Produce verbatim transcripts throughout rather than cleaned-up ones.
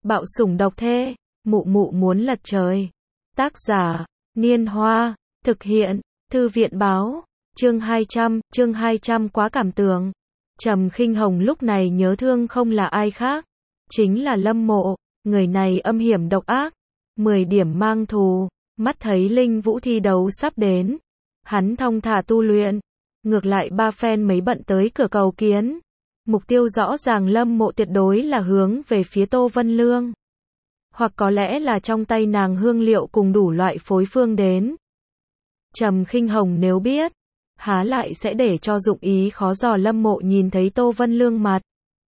Bạo sủng độc thê, mụ mụ muốn lật trời. Tác giả, Niên Hoa, thực hiện, Thư viện Báo, chương hai trăm, chương hai trăm quá cảm tưởng. Trầm Khinh Hồng lúc này nhớ thương không là ai khác, chính là Lâm Mộ, người này âm hiểm độc ác, mười điểm mang thù, mắt thấy Linh Vũ thi đấu sắp đến, hắn thong thả tu luyện, ngược lại ba phen mấy bận tới cửa cầu kiến. Mục tiêu rõ ràng Lâm Mộ tuyệt đối là hướng về phía Tô Vân Lương. Hoặc có lẽ là trong tay nàng hương liệu cùng đủ loại phối phương đến. Trầm Khinh Hồng nếu biết, há lại sẽ để cho dụng ý khó dò Lâm Mộ nhìn thấy Tô Vân Lương mặt.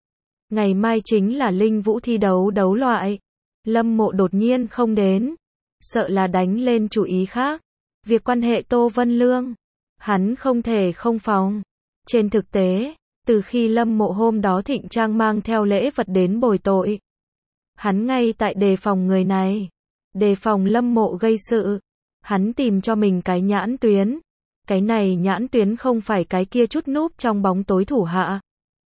Ngày mai chính là Linh Vũ thi đấu đấu loại. Lâm Mộ đột nhiên không đến, sợ là đánh lên chủ ý khác. Việc quan hệ Tô Vân Lương, hắn không thể không phòng. Trên thực tế, từ khi Lâm Mộ hôm đó thịnh trang mang theo lễ vật đến bồi tội, hắn ngay tại đề phòng người này, đề phòng Lâm Mộ gây sự. Hắn tìm cho mình cái nhãn tuyến. Cái này nhãn tuyến không phải cái kia chút núp trong bóng tối thủ hạ,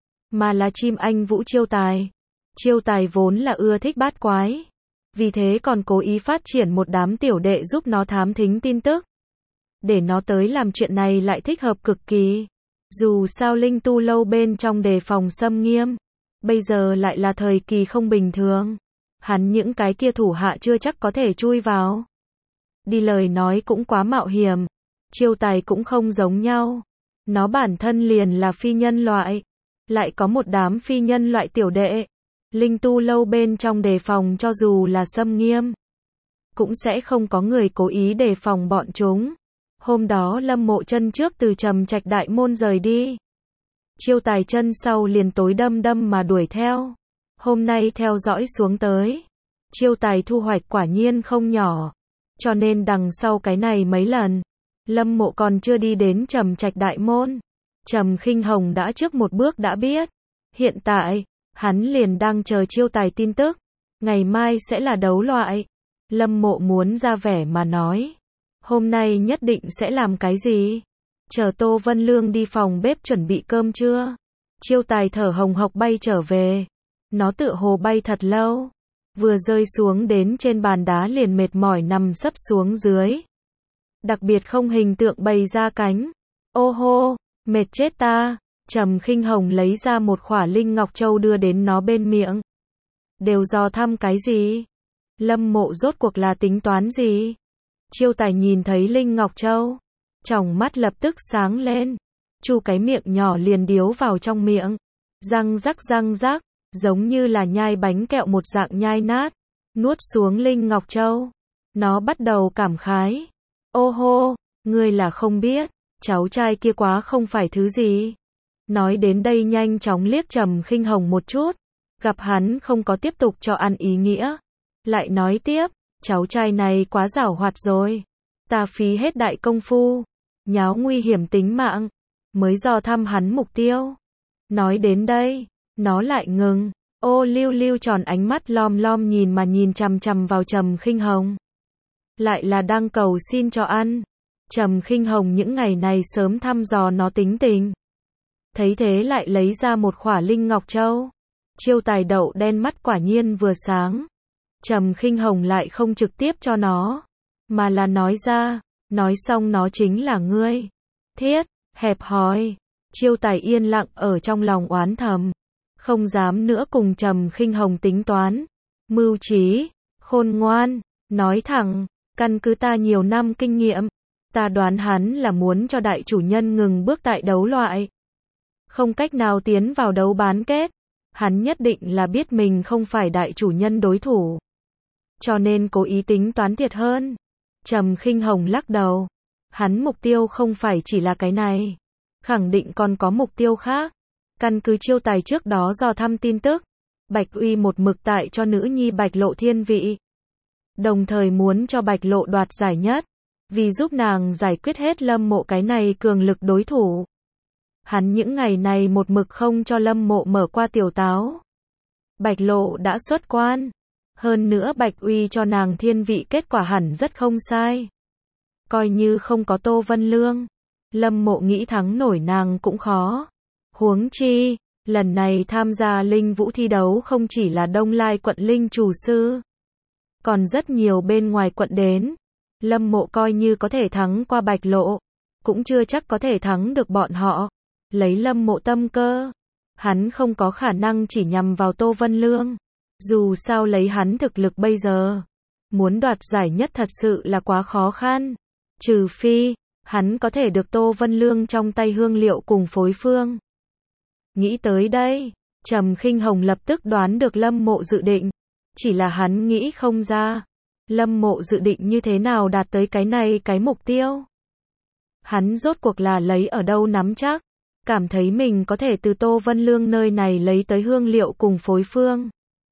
mà là chim anh Vũ Chiêu Tài. Chiêu Tài vốn là ưa thích bát quái, vì thế còn cố ý phát triển một đám tiểu đệ giúp nó thám thính tin tức. Để nó tới làm chuyện này lại thích hợp cực kỳ. Dù sao Linh Tu lâu bên trong đề phòng xâm nghiêm, bây giờ lại là thời kỳ không bình thường. Hắn những cái kia thủ hạ chưa chắc có thể chui vào. Đi lời nói cũng quá mạo hiểm. Chiêu Tài cũng không giống nhau. Nó bản thân liền là phi nhân loại, lại có một đám phi nhân loại tiểu đệ. Linh Tu lâu bên trong đề phòng cho dù là xâm nghiêm, cũng sẽ không có người cố ý đề phòng bọn chúng. Hôm đó Lâm Mộ chân trước từ Trầm Trạch đại môn rời đi, Chiêu Tài chân sau liền tối đâm đâm mà đuổi theo. Hôm nay theo dõi xuống tới, Chiêu Tài thu hoạch quả nhiên không nhỏ, cho nên đằng sau cái này mấy lần, Lâm Mộ còn chưa đi đến Trầm Trạch đại môn, Trầm Khinh Hồng đã trước một bước đã biết. Hiện tại, hắn liền đang chờ Chiêu Tài tin tức. Ngày mai sẽ là đấu loại. Lâm Mộ muốn ra vẻ mà nói, hôm nay nhất định sẽ làm cái gì? Chờ Tô Vân Lương đi phòng bếp chuẩn bị cơm trưa. Chiêu Tài thở hồng hộc bay trở về. Nó tựa hồ bay thật lâu, vừa rơi xuống đến trên bàn đá liền mệt mỏi nằm sấp xuống dưới. Đặc biệt không hình tượng bày ra cánh. Ô hô, mệt chết ta. Trầm Khinh Hồng lấy ra một khỏa Linh Ngọc Châu đưa đến nó bên miệng. Đều dò thăm cái gì? Lâm Mộ rốt cuộc là tính toán gì? Chiêu Tài nhìn thấy Linh Ngọc Châu, tròng mắt lập tức sáng lên, chu cái miệng nhỏ liền điếu vào trong miệng, răng rắc răng rắc, giống như là nhai bánh kẹo một dạng nhai nát, nuốt xuống Linh Ngọc Châu. Nó bắt đầu cảm khái. Ô hô, ngươi là không biết, cháu trai kia quá không phải thứ gì. Nói đến đây nhanh chóng liếc Trầm Khinh Hồng một chút, gặp hắn không có tiếp tục cho ăn ý nghĩa, lại nói tiếp, cháu trai này quá giảo hoạt rồi. Ta phí hết đại công phu, nháo nguy hiểm tính mạng, mới dò thăm hắn mục tiêu. Nói đến đây, nó lại ngừng. Ô Lưu Lưu tròn ánh mắt lom lom nhìn mà nhìn chằm chằm vào Trầm Khinh Hồng. Lại là đang cầu xin cho ăn. Trầm Khinh Hồng những ngày này sớm thăm dò nó tính tình. Thấy thế lại lấy ra một khỏa Linh Ngọc Châu. Chiêu Tài đậu đen mắt quả nhiên vừa sáng. Trầm Khinh Hồng lại không trực tiếp cho nó, mà là nói ra. Nói xong nó chính là ngươi. Thiết, hẹp hòi. Chiêu Tài yên lặng ở trong lòng oán thầm, không dám nữa cùng Trầm Khinh Hồng tính toán. Mưu trí, khôn ngoan, nói thẳng, căn cứ ta nhiều năm kinh nghiệm, ta đoán hắn là muốn cho đại chủ nhân ngừng bước tại đấu loại, không cách nào tiến vào đấu bán kết. Hắn nhất định là biết mình không phải đại chủ nhân đối thủ, cho nên cố ý tính toán thiệt hơn. Trầm Khinh Hồng lắc đầu, hắn mục tiêu không phải chỉ là cái này, khẳng định còn có mục tiêu khác. Căn cứ Chiêu Tài trước đó dò thăm tin tức, Bạch Uy một mực tại cho nữ nhi Bạch Lộ thiên vị, đồng thời muốn cho Bạch Lộ đoạt giải nhất, vì giúp nàng giải quyết hết Lâm Mộ cái này cường lực đối thủ. Hắn những ngày này một mực không cho Lâm Mộ mở qua tiểu táo. Bạch Lộ đã xuất quan, hơn nữa Bạch Uy cho nàng thiên vị kết quả hẳn rất không sai. Coi như không có Tô Vân Lương, Lâm Mộ nghĩ thắng nổi nàng cũng khó. Huống chi, Lần này tham gia linh vũ thi đấu không chỉ là Đông Lai quận linh chủ sư, còn rất nhiều bên ngoài quận đến. Lâm Mộ coi như có thể thắng qua Bạch Lộ, cũng chưa chắc có thể thắng được bọn họ. Lấy Lâm Mộ tâm cơ, hắn không có khả năng chỉ nhằm vào Tô Vân Lương. Dù sao lấy hắn thực lực bây giờ, muốn đoạt giải nhất thật sự là quá khó khăn. Trừ phi, hắn có thể được Tô Vân Lương trong tay hương liệu cùng phối phương. Nghĩ tới đây, Trầm Khinh Hồng lập tức đoán được Lâm Mộ dự định. Chỉ là hắn nghĩ không ra, Lâm Mộ dự định như thế nào đạt tới cái này cái mục tiêu. Hắn rốt cuộc là lấy ở đâu nắm chắc, cảm thấy mình có thể từ Tô Vân Lương nơi này lấy tới hương liệu cùng phối phương.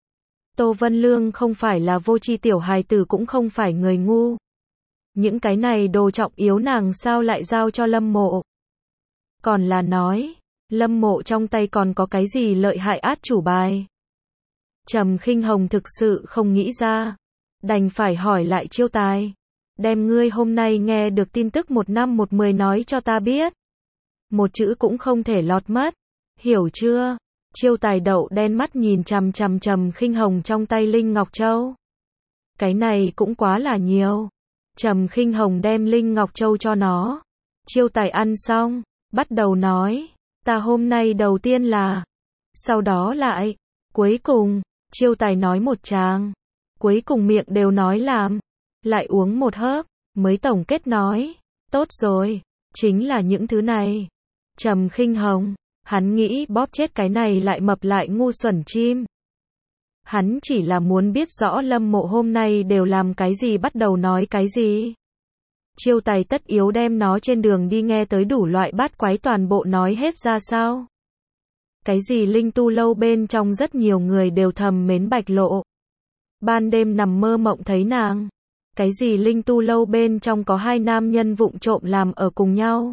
Tô Vân Lương không phải là vô tri tiểu hài tử, cũng không phải người ngu. Những cái này đồ trọng yếu nàng sao lại giao cho Lâm Mộ? Còn là nói, Lâm Mộ trong tay còn có cái gì lợi hại át chủ bài? Trầm Khinh Hồng thực sự không nghĩ ra, đành phải hỏi lại Chiêu Tài. Đem ngươi hôm nay nghe được tin tức một năm một mười nói cho ta biết. Một chữ cũng không thể lọt mất. Hiểu chưa? Chiêu Tài đậu đen mắt nhìn chằm chằm Trầm Khinh Hồng trong tay Linh Ngọc Châu. Cái này cũng quá là nhiều. Trầm Khinh Hồng đem Linh Ngọc Châu cho nó. Chiêu Tài ăn xong, bắt đầu nói, ta hôm nay đầu tiên là, sau đó lại, cuối cùng, Chiêu Tài nói một tràng, cuối cùng miệng đều nói làm, lại uống một hớp, mới tổng kết nói, tốt rồi, chính là những thứ này. Trầm Khinh Hồng, hắn nghĩ bóp chết cái này lại mập lại ngu xuẩn chim. Hắn chỉ là muốn biết rõ Lâm Mộ hôm nay đều làm cái gì, bắt đầu nói cái gì. Chiêu Tài tất yếu đem nó trên đường đi nghe tới đủ loại bát quái toàn bộ nói hết ra sao. Cái gì linh tu lâu bên trong rất nhiều người đều thầm mến Bạch Lộ. Ban đêm nằm mơ mộng thấy nàng. Cái gì linh tu lâu bên trong có hai nam nhân vụng trộm làm ở cùng nhau.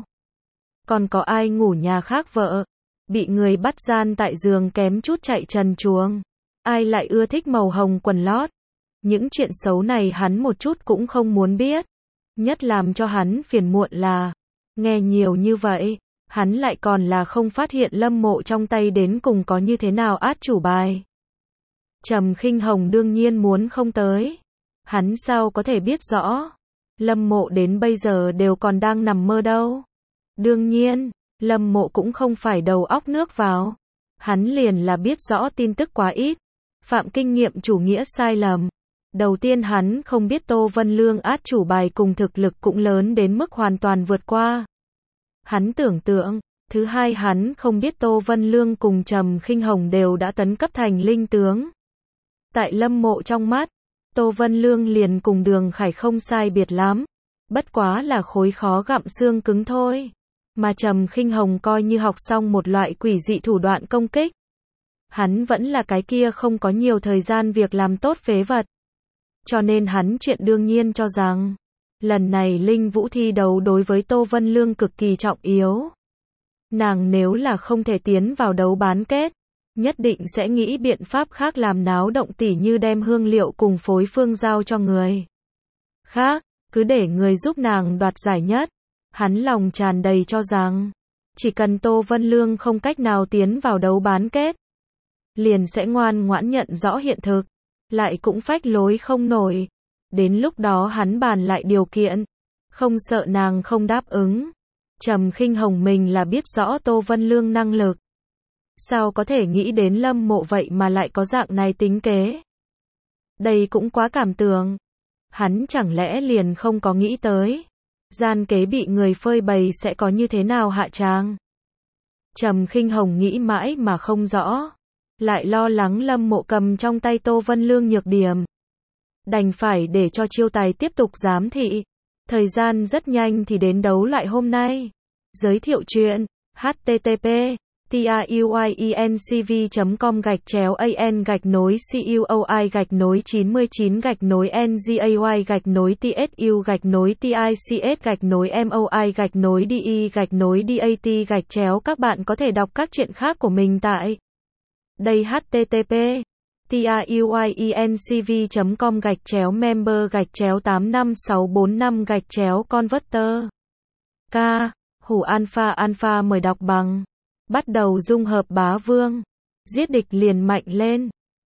Còn có ai ngủ nhà khác vợ, bị người bắt gian tại giường kém chút chạy trần truồng. Ai lại ưa thích màu hồng quần lót. Những chuyện xấu này hắn một chút cũng không muốn biết. Nhất làm cho hắn phiền muộn là, nghe nhiều như vậy, hắn lại còn là không phát hiện Lâm Mộ trong tay đến cùng có như thế nào át chủ bài. Trầm Khinh Hồng đương nhiên muốn không tới. Hắn sao có thể biết rõ. Lâm Mộ đến bây giờ đều còn đang nằm mơ đâu. Đương nhiên, Lâm Mộ cũng không phải đầu óc nước vào. Hắn liền là biết rõ tin tức quá ít. Phạm kinh nghiệm chủ nghĩa sai lầm. Đầu tiên hắn không biết Tô Vân Lương át chủ bài cùng thực lực cũng lớn đến mức hoàn toàn vượt qua hắn tưởng tượng. Thứ hai hắn không biết Tô Vân Lương cùng Trầm Khinh Hồng đều đã tấn cấp thành linh tướng. Tại Lâm Mộ trong mắt, Tô Vân Lương liền cùng Đường Khải không sai biệt lắm. Bất quá là khối khó gặm xương cứng thôi. Mà Trầm Khinh Hồng coi như học xong một loại quỷ dị thủ đoạn công kích. Hắn vẫn là cái kia không có nhiều thời gian việc làm tốt phế vật. Cho nên hắn chuyện đương nhiên cho rằng, lần này linh vũ thi đấu đối với Tô Vân Lương cực kỳ trọng yếu. Nàng nếu là không thể tiến vào đấu bán kết, nhất định sẽ nghĩ biện pháp khác làm náo động, tỉ như đem hương liệu cùng phối phương giao cho người khác, cứ để người giúp nàng đoạt giải nhất. Hắn lòng tràn đầy cho rằng, chỉ cần Tô Vân Lương không cách nào tiến vào đấu bán kết, liền sẽ ngoan ngoãn nhận rõ hiện thực, lại cũng phách lối không nổi. Đến lúc đó hắn bàn lại điều kiện, không sợ nàng không đáp ứng. Trầm Khinh Hồng mình là biết rõ Tô Vân Lương năng lực. Sao có thể nghĩ đến Lâm Mộ vậy mà lại có dạng này tính kế? Đây cũng quá cảm tưởng. Hắn chẳng lẽ liền không có nghĩ tới, gian kế bị người phơi bày sẽ có như thế nào hạ tràng? Trầm Khinh Hồng nghĩ mãi mà không rõ. Lại lo lắng Lâm Mộ cầm trong tay Tô Vân Lương nhược điểm. Đành phải để cho Chiêu Tài tiếp tục giám thị. Thời gian rất nhanh thì đến đấu loại hôm nay. Giới thiệu chuyện http tuyencv chấm com gạch chéo an gạch nối cuoi gạch nối chín mươi chín gạch nối ngay gạch nối tsu gạch nối tics gạch nối moi gạch nối de gạch nối dat gạch chéo. Các bạn có thể đọc các chuyện khác của mình tại đây. Http tuyencv chấm com gạch chéo member gạch chéo tám năm sáu bốn năm gạch chéo converter. K. Hủ Alpha Alpha mời đọc bằng bắt đầu dung hợp bá vương. Giết địch liền mạnh lên.